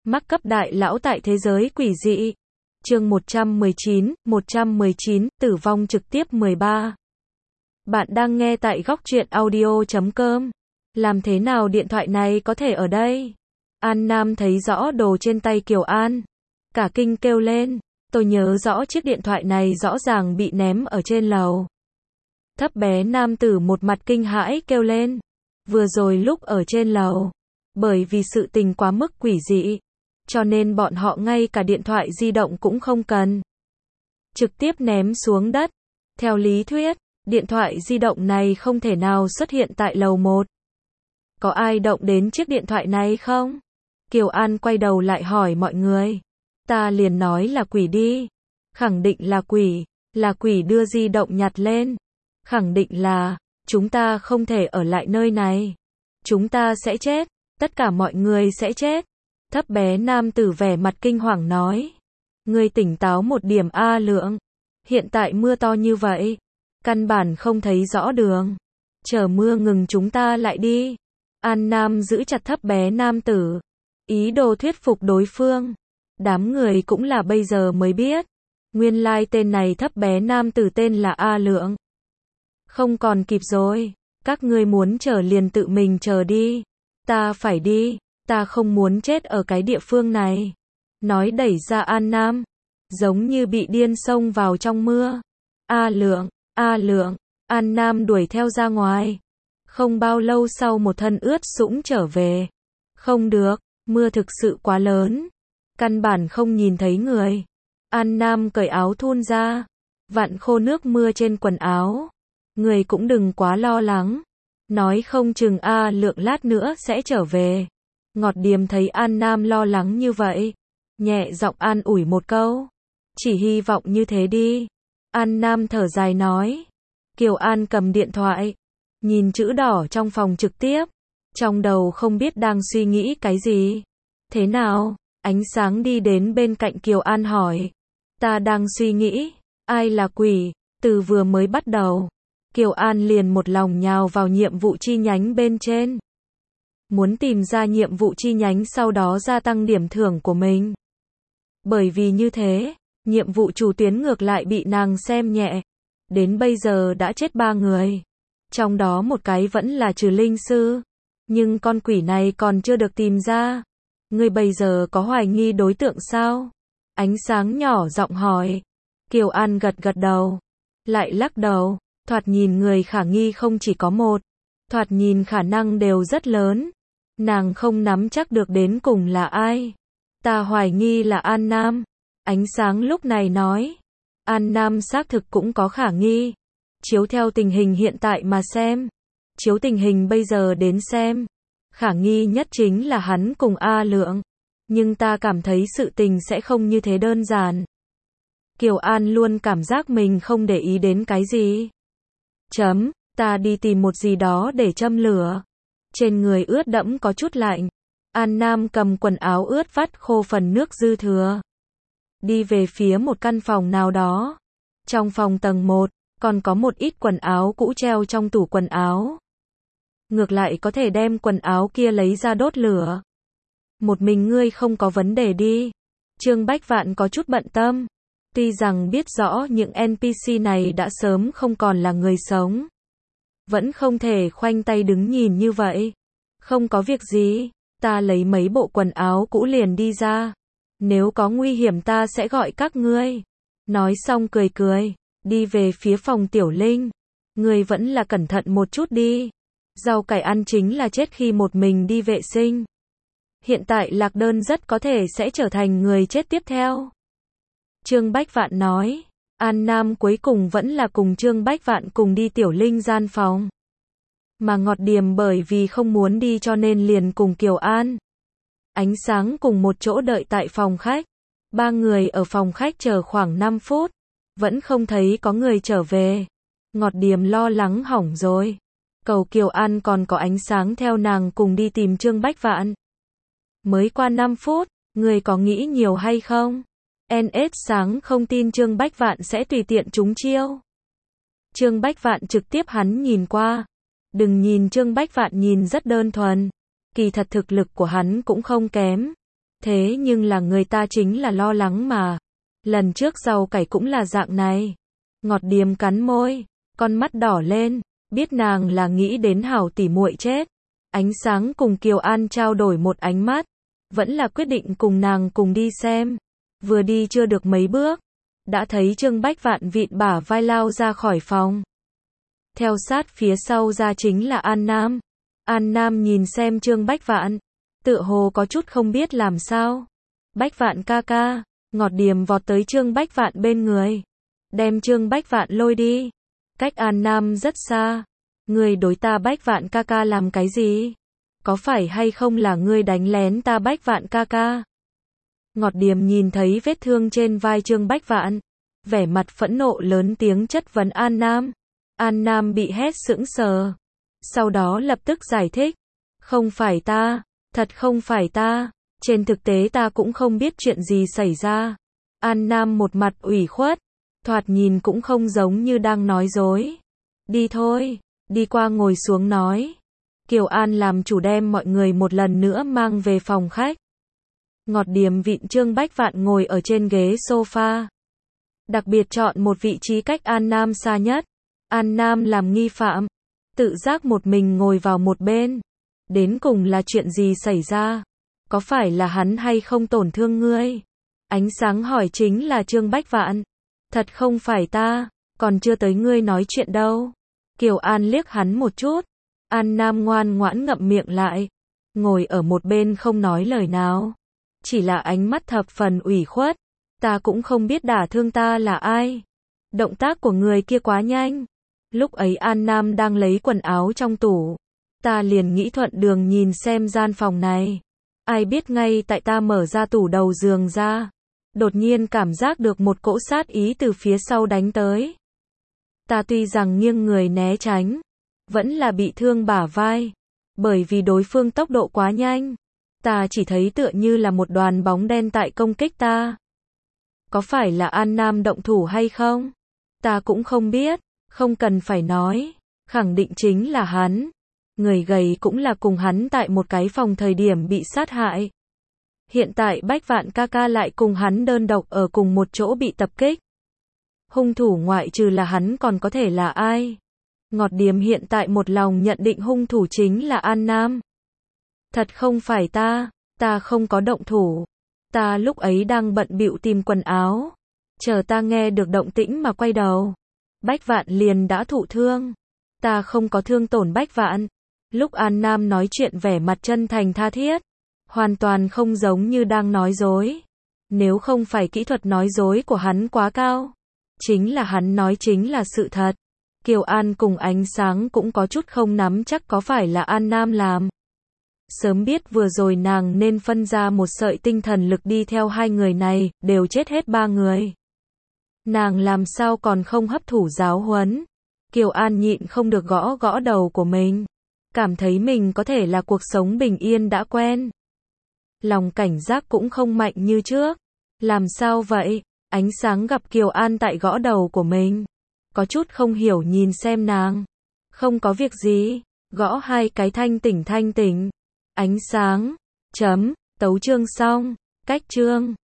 Mắc cấp đại lão tại thế giới quỷ dị. Chương 119, tử vong trực tiếp 13. Bạn đang nghe tại góc truyện audio.com. Làm thế nào điện thoại này có thể ở đây? An Nam thấy rõ đồ trên tay Kiều An. Cả kinh kêu lên. Tôi nhớ rõ chiếc điện thoại này rõ ràng bị ném ở trên lầu. Thấp bé nam tử một mặt kinh hãi kêu lên. Vừa rồi lúc ở trên lầu, bởi vì sự tình quá mức quỷ dị, cho nên bọn họ ngay cả điện thoại di động cũng không cần. Trực tiếp ném xuống đất. Theo lý thuyết, điện thoại di động này không thể nào xuất hiện tại lầu 1. Có ai động đến chiếc điện thoại này không? Kiều An quay đầu lại hỏi mọi người. Ta liền nói là quỷ đi. Khẳng định là quỷ đưa di động nhặt lên. Khẳng định là, chúng ta không thể ở lại nơi này. Chúng ta sẽ chết, tất cả mọi người sẽ chết. Thấp bé nam tử vẻ mặt kinh hoàng nói. Ngươi tỉnh táo một điểm A Lượng. Hiện tại mưa to như vậy, căn bản không thấy rõ đường. Chờ mưa ngừng chúng ta lại đi. An Nam giữ chặt thấp bé nam tử, ý đồ thuyết phục đối phương. Đám người cũng là bây giờ mới biết, nguyên lai tên này thấp bé nam tử tên là A Lượng. Không còn kịp rồi, các ngươi muốn chờ liền tự mình chờ đi. Ta phải đi, ta không muốn chết ở cái địa phương này. Nói đẩy ra An Nam, giống như bị điên xông vào trong mưa. A Lượng, An Nam đuổi theo ra ngoài. Không bao lâu sau một thân ướt sũng trở về. Không được, mưa thực sự quá lớn, căn bản không nhìn thấy người. An Nam cởi áo thun ra, vặn khô nước mưa trên quần áo. Người cũng đừng quá lo lắng, nói không chừng A Lượng lát nữa sẽ trở về. Ngọt Điềm thấy An Nam lo lắng như vậy, nhẹ giọng an ủi một câu. Chỉ hy vọng như thế đi. An Nam thở dài nói. Kiều An cầm điện thoại, nhìn chữ đỏ trong phòng trực tiếp, trong đầu không biết đang suy nghĩ cái gì. Thế nào? Ánh Sáng đi đến bên cạnh Kiều An hỏi. Ta đang suy nghĩ, ai là quỷ? Từ vừa mới bắt đầu, Kiều An liền một lòng nhào vào nhiệm vụ chi nhánh bên trên. Muốn tìm ra nhiệm vụ chi nhánh sau đó gia tăng điểm thưởng của mình. Bởi vì như thế, nhiệm vụ chủ tuyến ngược lại bị nàng xem nhẹ. Đến bây giờ đã chết 3 người. Trong đó một cái vẫn là trừ linh sư. Nhưng con quỷ này còn chưa được tìm ra. Ngươi bây giờ có hoài nghi đối tượng sao? Ánh Sáng nhỏ giọng hỏi. Kiều An gật gật đầu. Lại lắc đầu. Thoạt nhìn người khả nghi không chỉ có một. Thoạt nhìn khả năng đều rất lớn. Nàng không nắm chắc được đến cùng là ai. Ta hoài nghi là An Nam. Ánh Sáng lúc này nói. An Nam xác thực cũng có khả nghi. Chiếu theo tình hình hiện tại mà xem. Chiếu tình hình bây giờ đến xem. Khả nghi nhất chính là hắn cùng A Lượng. Nhưng ta cảm thấy sự tình sẽ không như thế đơn giản. Kiều An luôn cảm giác mình không để ý đến cái gì. Ta đi tìm một gì đó để châm lửa. Trên người ướt đẫm có chút lạnh. An Nam cầm quần áo ướt vắt khô phần nước dư thừa. Đi về phía một căn phòng nào đó. Trong phòng tầng 1, còn có một ít quần áo cũ treo trong tủ quần áo. Ngược lại có thể đem quần áo kia lấy ra đốt lửa. Một mình ngươi không có vấn đề đi. Trương Bách Vạn có chút bận tâm. Tuy rằng biết rõ những NPC này đã sớm không còn là người sống. Vẫn không thể khoanh tay đứng nhìn như vậy. Không có việc gì, ta lấy mấy bộ quần áo cũ liền đi ra. Nếu có nguy hiểm ta sẽ gọi các ngươi. Nói xong cười cười, đi về phía phòng Tiểu Linh. Ngươi vẫn là cẩn thận một chút đi. Rau cải ăn chính là chết khi một mình đi vệ sinh. Hiện tại Lạc Đơn rất có thể sẽ trở thành người chết tiếp theo. Trương Bách Vạn nói. An Nam cuối cùng vẫn là cùng Trương Bách Vạn cùng đi Tiểu Linh gian phòng. Mà Ngọt Điềm bởi vì không muốn đi cho nên liền cùng Kiều An. Ánh Sáng cùng một chỗ đợi tại phòng khách. 3 người ở phòng khách chờ khoảng 5 phút. Vẫn không thấy có người trở về. Ngọt Điềm lo lắng hỏng rồi. Cầu Kiều An còn có Ánh Sáng theo nàng cùng đi tìm Trương Bách Vạn. Mới qua 5 phút, người có nghĩ nhiều hay không? NS Sáng không tin Trương Bách Vạn sẽ tùy tiện trúng chiêu. Trương Bách Vạn trực tiếp hắn nhìn qua. Đừng nhìn Trương Bách Vạn nhìn rất đơn thuần. Kỳ thật thực lực của hắn cũng không kém. Thế nhưng là người ta chính là lo lắng mà. Lần trước rau cải cũng là dạng này. Ngọt Điềm cắn môi, con mắt đỏ lên, biết nàng là nghĩ đến hảo tỉ muội chết. Ánh Sáng cùng Kiều An trao đổi một ánh mắt, vẫn là quyết định cùng nàng cùng đi xem. Vừa đi chưa được mấy bước, đã thấy Trương Bách Vạn vịn bả vai lao ra khỏi phòng. Theo sát phía sau ra chính là An Nam. An Nam nhìn xem Trương Bách Vạn, tựa hồ có chút không biết làm sao. Bách Vạn ca ca, Ngọt Điềm vọt tới Trương Bách Vạn bên người, đem Trương Bách Vạn lôi đi. Cách An Nam rất xa. Ngươi đối ta Bách Vạn ca ca làm cái gì? Có phải hay không là ngươi đánh lén ta Bách Vạn ca ca? Ngọt Điềm nhìn thấy vết thương trên vai Trương Bách Vạn, vẻ mặt phẫn nộ lớn tiếng chất vấn An Nam. An Nam bị hét sững sờ, sau đó lập tức giải thích. Không phải ta, thật không phải ta, trên thực tế ta cũng không biết chuyện gì xảy ra. An Nam một mặt ủy khuất, thoạt nhìn cũng không giống như đang nói dối. Đi thôi, đi qua ngồi xuống nói. Kiều An làm chủ đem mọi người một lần nữa mang về phòng khách. Ngọt Điềm vịn Trương Bách Vạn ngồi ở trên ghế sofa. Đặc biệt chọn một vị trí cách An Nam xa nhất. An Nam làm nghi phạm, tự giác một mình ngồi vào một bên. Đến cùng là chuyện gì xảy ra? Có phải là hắn hay không tổn thương ngươi? Ánh Sáng hỏi chính là Trương Bách Vạn. Thật không phải ta, còn chưa tới ngươi nói chuyện đâu. Kiều An liếc hắn một chút. An Nam ngoan ngoãn ngậm miệng lại, ngồi ở một bên không nói lời nào. Chỉ là ánh mắt thập phần ủy khuất. Ta cũng không biết đả thương ta là ai. Động tác của người kia quá nhanh. Lúc ấy An Nam đang lấy quần áo trong tủ. Ta liền nghĩ thuận đường nhìn xem gian phòng này. Ai biết ngay tại ta mở ra tủ đầu giường ra, đột nhiên cảm giác được một cỗ sát ý từ phía sau đánh tới. Ta tuy rằng nghiêng người né tránh, vẫn là bị thương bả vai. Bởi vì đối phương tốc độ quá nhanh, ta chỉ thấy tựa như là một đoàn bóng đen tại công kích ta. Có phải là An Nam động thủ hay không? Ta cũng không biết, không cần phải nói, khẳng định chính là hắn. Người gầy cũng là cùng hắn tại một cái phòng thời điểm bị sát hại. Hiện tại Bách Vạn ca ca lại cùng hắn đơn độc ở cùng một chỗ bị tập kích. Hung thủ ngoại trừ là hắn còn có thể là ai? Ngọt Điềm hiện tại một lòng nhận định hung thủ chính là An Nam. Thật không phải ta không có động thủ. Ta lúc ấy đang bận bịu tìm quần áo. Chờ ta nghe được động tĩnh mà quay đầu, Bách Vạn liền đã thụ thương. Ta không có thương tổn Bách Vạn. Lúc An Nam nói chuyện vẻ mặt chân thành tha thiết, hoàn toàn không giống như đang nói dối. Nếu không phải kỹ thuật nói dối của hắn quá cao, chính là hắn nói chính là sự thật. Kiều An cùng Ánh Sáng cũng có chút không nắm chắc có phải là An Nam làm. Sớm biết vừa rồi nàng nên phân ra một sợi tinh thần lực đi theo hai người này, đều chết hết ba người. Nàng làm sao còn không hấp thụ giáo huấn. Kiều An nhịn không được gõ gõ đầu của mình. Cảm thấy mình có thể là cuộc sống bình yên đã quen. Lòng cảnh giác cũng không mạnh như trước. Làm sao vậy? Ánh Sáng gặp Kiều An tại gõ đầu của mình, có chút không hiểu nhìn xem nàng. Không có việc gì, gõ hai cái thanh tỉnh. Ánh Sáng. Tấu chương xong. Cách chương.